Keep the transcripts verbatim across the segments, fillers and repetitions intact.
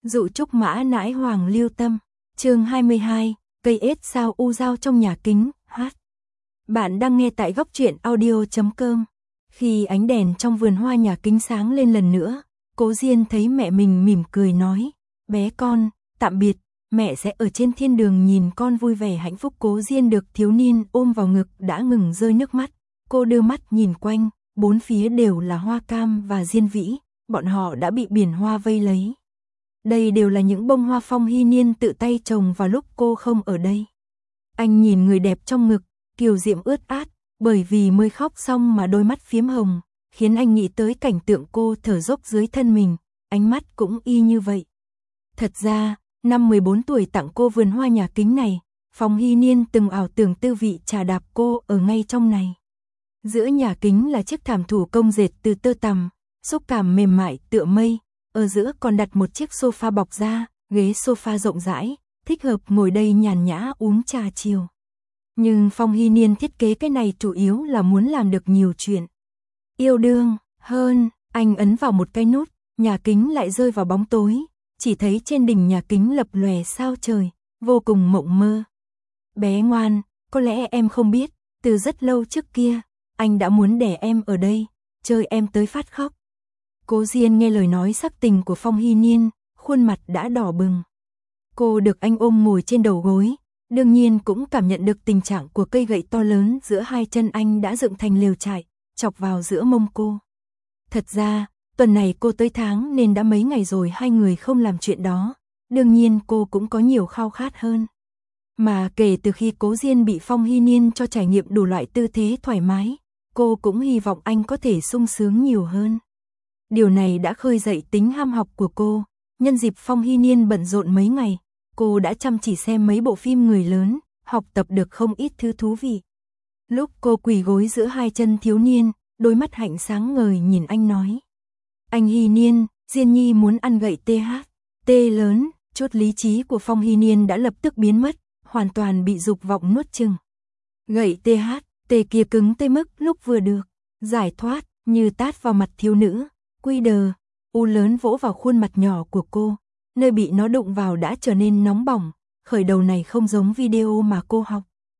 Dụ trúc mã nãi hoàng lưu tâm. Chương hai mươi hai, cây ết sao u dao trong nhà kính, hát. Bạn đang nghe tại góc truyện audio chấm com. Khi ánh đèn trong vườn hoa nhà kính sáng lên lần nữa, Cố Diên thấy mẹ mình mỉm cười nói, bé con, tạm biệt, mẹ sẽ ở trên thiên đường nhìn con vui vẻ hạnh phúc. Cố Diên được thiếu niên ôm vào ngực đã ngừng rơi nước mắt, cô đưa mắt nhìn quanh, bốn phía đều là hoa cam và diên vĩ, bọn họ đã bị biển hoa vây lấy. Đây đều là những bông hoa Phong Hy Niên tự tay trồng vào lúc cô không ở đây. Anh nhìn người đẹp trong ngực, kiều diễm ướt át, bởi vì mới khóc xong mà đôi mắt phiếm hồng, khiến anh nghĩ tới cảnh tượng cô thở dốc dưới thân mình, ánh mắt cũng y như vậy. Thật ra, năm mười bốn tuổi tặng cô vườn hoa nhà kính này, Phong Hy Niên từng ảo tưởng tư vị trà đạp cô ở ngay trong này. Giữa nhà kính là chiếc thảm thủ công dệt từ tơ tằm, xúc cảm mềm mại tựa mây, ở giữa còn đặt một chiếc sofa bọc da, ghế sofa rộng rãi, thích hợp ngồi đây nhàn nhã uống trà chiều. Nhưng Phong Hy Niên thiết kế cái này chủ yếu là muốn làm được nhiều chuyện. Yêu đương, hơn, anh ấn vào một cái nút, nhà kính lại rơi vào bóng tối, chỉ thấy trên đỉnh nhà kính lập lòe sao trời, vô cùng mộng mơ. Bé ngoan, có lẽ em không biết, từ rất lâu trước kia, anh đã muốn đẻ em ở đây, chơi em tới phát khóc. Cố Diên nghe lời nói sắc tình của Phong Hy Niên, khuôn mặt đã đỏ bừng. Cô được anh ôm ngồi trên đầu gối, đương nhiên cũng cảm nhận được tình trạng của cây gậy to lớn giữa hai chân anh đã dựng thành lều trại, chọc vào giữa mông cô. Thật ra, tuần này cô tới tháng nên đã mấy ngày rồi hai người không làm chuyện đó, đương nhiên cô cũng có nhiều khao khát hơn. Mà kể từ khi Cố Diên bị Phong Hy Niên cho trải nghiệm đủ loại tư thế thoải mái, cô cũng hy vọng anh có thể sung sướng nhiều hơn. Điều này đã khơi dậy tính ham học của cô, nhân dịp Phong Hy Niên bận rộn mấy ngày, cô đã chăm chỉ xem mấy bộ phim người lớn, học tập được không ít thứ thú vị. Lúc cô quỳ gối giữa hai chân thiếu niên, đôi mắt hạnh sáng ngời nhìn anh nói. Anh Hy Niên, Diên Nhi muốn ăn gậy tê hát. Tê lớn, chút lý trí của Phong Hy Niên đã lập tức biến mất, hoàn toàn bị dục vọng nuốt chừng. Gậy tê hát, tê kia cứng tới mức lúc vừa được, giải thoát, như tát vào mặt thiếu nữ. Quy đờ, u lớn vỗ vào khuôn mặt nhỏ của cô, nơi bị nó đụng vào đã trở nên nóng bỏng, khởi đầu này không giống video mà cô học.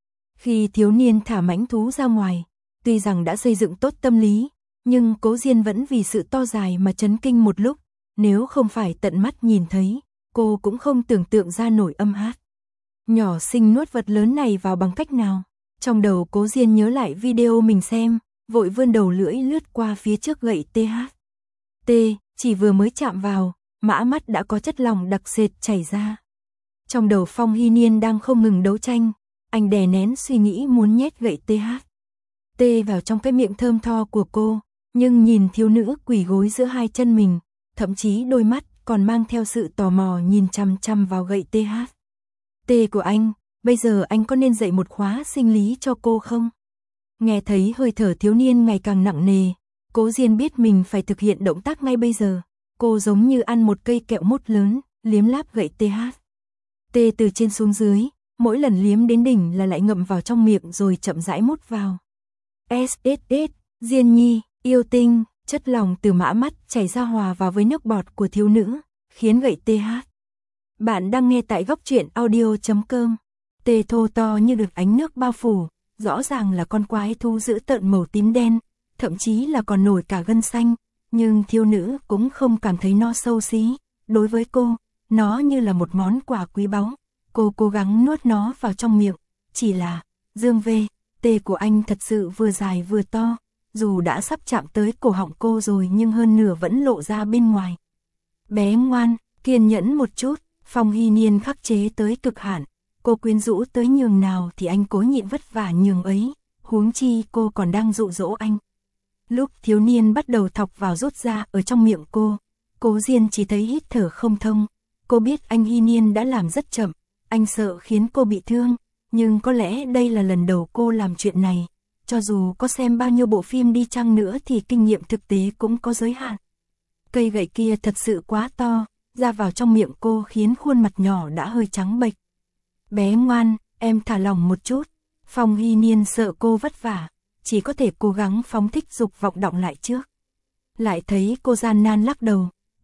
Khi thiếu niên thả mãnh thú ra ngoài, tuy rằng đã xây dựng tốt tâm lý, nhưng Cố Diên vẫn vì sự to dài mà chấn kinh một lúc, nếu không phải tận mắt nhìn thấy, cô cũng không tưởng tượng ra nổi âm hát. Nhỏ xinh nuốt vật lớn này vào bằng cách nào? Trong đầu Cố Diên nhớ lại video mình xem, vội vươn đầu lưỡi lướt qua phía trước gậy tê hát. T, chỉ vừa mới chạm vào, mã mắt đã có chất lỏng đặc sệt chảy ra. Trong đầu Phong Hy Niên đang không ngừng đấu tranh, anh đè nén suy nghĩ muốn nhét gậy tê hát. T vào trong cái miệng thơm tho của cô, nhưng nhìn thiếu nữ quỳ gối giữa hai chân mình, thậm chí đôi mắt còn mang theo sự tò mò nhìn chằm chằm vào gậy tê hát. T của anh, bây giờ anh có nên dạy một khóa sinh lý cho cô không? Nghe thấy hơi thở thiếu niên ngày càng nặng nề, Cố Diên biết mình phải thực hiện động tác ngay bây giờ. Cô giống như ăn một cây kẹo mút lớn, liếm láp gậy tê hát. Tê từ trên xuống dưới, mỗi lần liếm đến đỉnh là lại ngậm vào trong miệng rồi chậm rãi mút vào. ét ét ét, Diên Nhi, yêu tinh, chất lỏng từ mã mắt chảy ra hòa vào với nước bọt của thiếu nữ, khiến gậy tê hát. Bạn đang nghe tại góc truyện audio chấm com. Tê thô to như được ánh nước bao phủ, rõ ràng là con quái thú dữ tợn màu tím đen, thậm chí là còn nổi cả gân xanh, nhưng thiếu nữ cũng không cảm thấy nó xấu xí. Đối với cô, nó như là một món quà quý báu. Cô cố gắng nuốt nó vào trong miệng, chỉ là, dương vê, tê của anh thật sự vừa dài vừa to, dù đã sắp chạm tới cổ họng cô rồi nhưng hơn nửa vẫn lộ ra bên ngoài. Bé ngoan, kiên nhẫn một chút, Phong Hy Niên khắc chế tới cực hạn, cô quyến rũ tới nhường nào thì anh cố nhịn vất vả nhường ấy, huống chi cô còn đang dụ dỗ anh. Lúc thiếu niên bắt đầu thọc vào rút ra ở trong miệng cô, Cố Diên chỉ thấy hít thở không thông. Cô biết anh Hy Niên đã làm rất chậm, anh sợ khiến cô bị thương, nhưng có lẽ đây là lần đầu cô làm chuyện này. Cho dù có xem bao nhiêu bộ phim đi chăng nữa thì kinh nghiệm thực tế cũng có giới hạn. Cây gậy kia thật sự quá to, ra vào trong miệng cô khiến khuôn mặt nhỏ đã hơi trắng bệch. Bé ngoan, em thả lỏng một chút. Phong Hy Niên sợ cô vất vả, chỉ có thể cố gắng phóng thích dục vọng động lại trước. Lại thấy cô gian nan lắc đầu,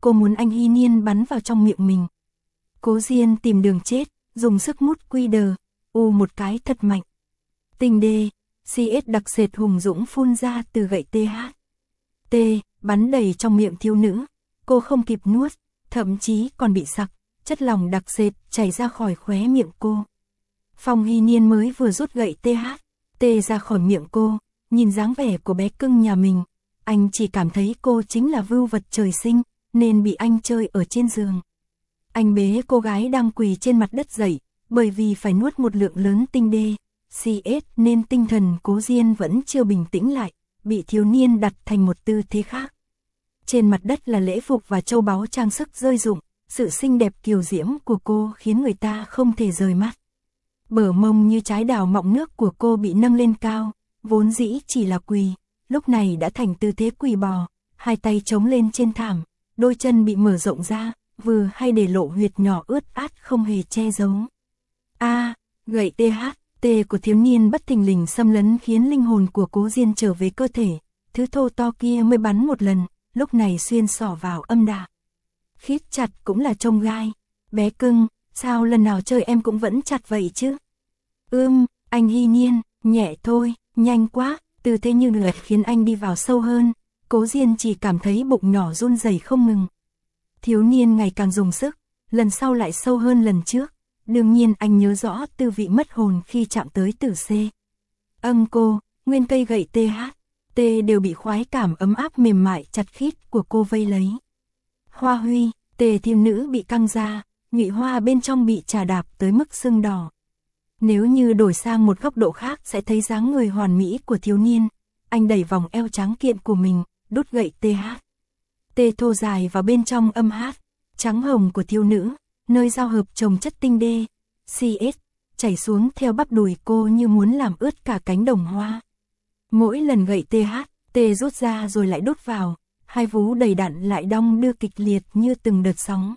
cô muốn anh Hy Niên bắn vào trong miệng mình. Cố Diên tìm đường chết, dùng sức mút quy đờ, u một cái thật mạnh. Tinh đê, xê ét đặc sệt hùng dũng phun ra từ gậy tê hát. T, bắn đầy trong miệng thiếu nữ, cô không kịp nuốt, thậm chí còn bị sặc, chất lỏng đặc sệt chảy ra khỏi khóe miệng cô. Phong Hy Niên mới vừa rút gậy tê hát, tê ra khỏi miệng cô, nhìn dáng vẻ của bé cưng nhà mình, anh chỉ cảm thấy cô chính là vưu vật trời sinh, nên bị anh chơi ở trên giường. Anh bế cô gái đang quỳ trên mặt đất dậy, bởi vì phải nuốt một lượng lớn tinh đê, xê ét nên tinh thần Cố Diên vẫn chưa bình tĩnh lại, bị thiếu niên đặt thành một tư thế khác. Trên mặt đất là lễ phục và châu báu trang sức rơi rụng, sự xinh đẹp kiều diễm của cô khiến người ta không thể rời mắt. Bờ mông như trái đào mọng nước của cô bị nâng lên cao, vốn dĩ chỉ là quỳ, lúc này đã thành tư thế quỳ bò, hai tay chống lên trên thảm, đôi chân bị mở rộng ra, vừa hay để lộ huyệt nhỏ ướt át không hề che giấu. A, gậy tê hát, tê của thiếu niên bất thình lình xâm lấn khiến linh hồn của Cố Diên trở về cơ thể, thứ thô to kia mới bắn một lần, lúc này xuyên xỏ vào âm đạo. Khít chặt cũng là chông gai, bé cưng, sao lần nào chơi em cũng vẫn chặt vậy chứ? Ưm, anh Hy Niên, nhẹ thôi, nhanh quá, tư thế như lượt khiến anh đi vào sâu hơn, Cố Diên chỉ cảm thấy bụng nhỏ run rẩy không ngừng. Thiếu niên ngày càng dùng sức, lần sau lại sâu hơn lần trước, đương nhiên anh nhớ rõ tư vị mất hồn khi chạm tới tử C. Âng cô, nguyên cây gậy tê hát, T đều bị khoái cảm ấm áp mềm mại chặt khít của cô vây lấy. Hoa huy, tề thiên nữ bị căng ra, nhụy hoa bên trong bị chà đạp tới mức sưng đỏ. Nếu như đổi sang một góc độ khác sẽ thấy dáng người hoàn mỹ của thiếu niên, anh đẩy vòng eo trắng kiện của mình, đút gậy tê hát. Tê thô dài vào bên trong âm hát, trắng hồng của thiếu nữ, nơi giao hợp chồng chất tinh đê, xê ét, chảy xuống theo bắp đùi cô như muốn làm ướt cả cánh đồng hoa. Mỗi lần gậy tê hát, tê rút ra rồi lại đút vào, hai vú đầy đặn lại đong đưa kịch liệt như từng đợt sóng.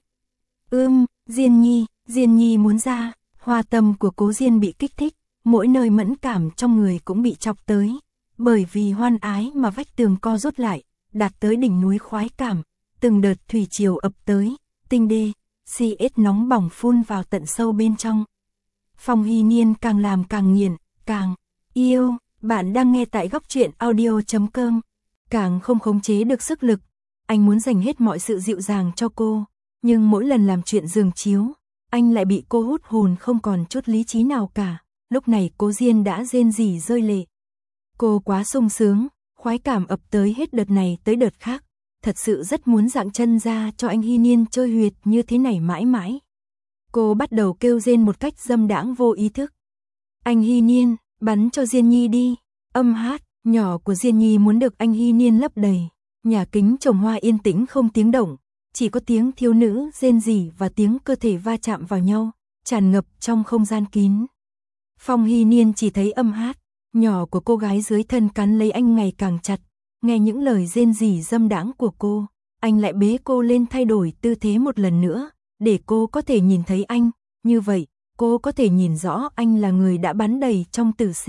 Ưm, Diên Nhi, Diên Nhi muốn ra, hoa tâm của Cố Diên bị kích thích, mỗi nơi mẫn cảm trong người cũng bị chọc tới, bởi vì hoan ái mà vách tường co rút lại, đạt tới đỉnh núi khoái cảm, từng đợt thủy triều ập tới, tinh đê, xê ét nóng bỏng phun vào tận sâu bên trong. Phong Hy Niên càng làm càng nghiền, càng yêu. Bạn đang nghe tại góc truyện audio chấm com, càng không khống chế được sức lực, anh muốn dành hết mọi sự dịu dàng cho cô, nhưng mỗi lần làm chuyện giường chiếu, anh lại bị cô hút hồn không còn chút lý trí nào cả, lúc này Cố Diên đã rên rỉ rơi lệ. Cô quá sung sướng, khoái cảm ập tới hết đợt này tới đợt khác, thật sự rất muốn dạng chân ra cho anh Hy Niên chơi huyệt như thế này mãi mãi. Cô bắt đầu kêu rên một cách dâm đãng vô ý thức. Anh Hy Niên, bắn cho Diên Nhi đi. Âm hát nhỏ của Diên Nhi muốn được anh Hy Niên lấp đầy. Nhà kính trồng hoa yên tĩnh không tiếng động, chỉ có tiếng thiếu nữ rên rỉ và tiếng cơ thể va chạm vào nhau, tràn ngập trong không gian kín. Phong Hy Niên chỉ thấy âm hát nhỏ của cô gái dưới thân cắn lấy anh ngày càng chặt, nghe những lời rên rỉ dâm đãng của cô, anh lại bế cô lên thay đổi tư thế một lần nữa, để cô có thể nhìn thấy anh, như vậy cô có thể nhìn rõ anh là người đã bắn đầy trong tử C.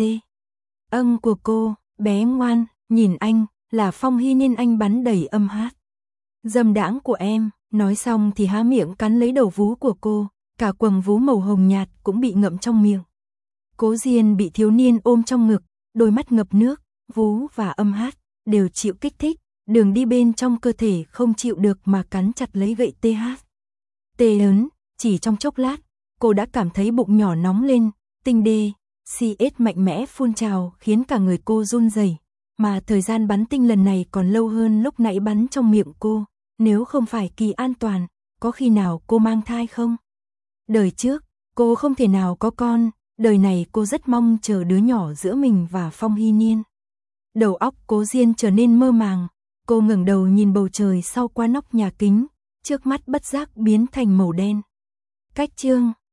Âng của cô, bé ngoan, nhìn anh, là Phong Hy Niên anh bắn đầy âm hát. Dâm đãng của em, nói xong thì há miệng cắn lấy đầu vú của cô, cả quầng vú màu hồng nhạt cũng bị ngậm trong miệng. Cố Diên bị thiếu niên ôm trong ngực, đôi mắt ngập nước, vú và âm hát đều chịu kích thích, đường đi bên trong cơ thể không chịu được mà cắn chặt lấy gậy tê hát. Tê lớn, chỉ trong chốc lát, cô đã cảm thấy bụng nhỏ nóng lên, tinh đê, xê ét mạnh mẽ phun trào khiến cả người cô run rẩy, mà thời gian bắn tinh lần này còn lâu hơn lúc nãy bắn trong miệng cô, nếu không phải kỳ an toàn, có khi nào cô mang thai không? Đời trước, cô không thể nào có con, đời này cô rất mong chờ đứa nhỏ giữa mình và Phong Hy Niên. Đầu óc Cố Diên trở nên mơ màng, cô ngẩng đầu nhìn bầu trời sau qua nóc nhà kính, trước mắt bất giác biến thành màu đen. Cách chương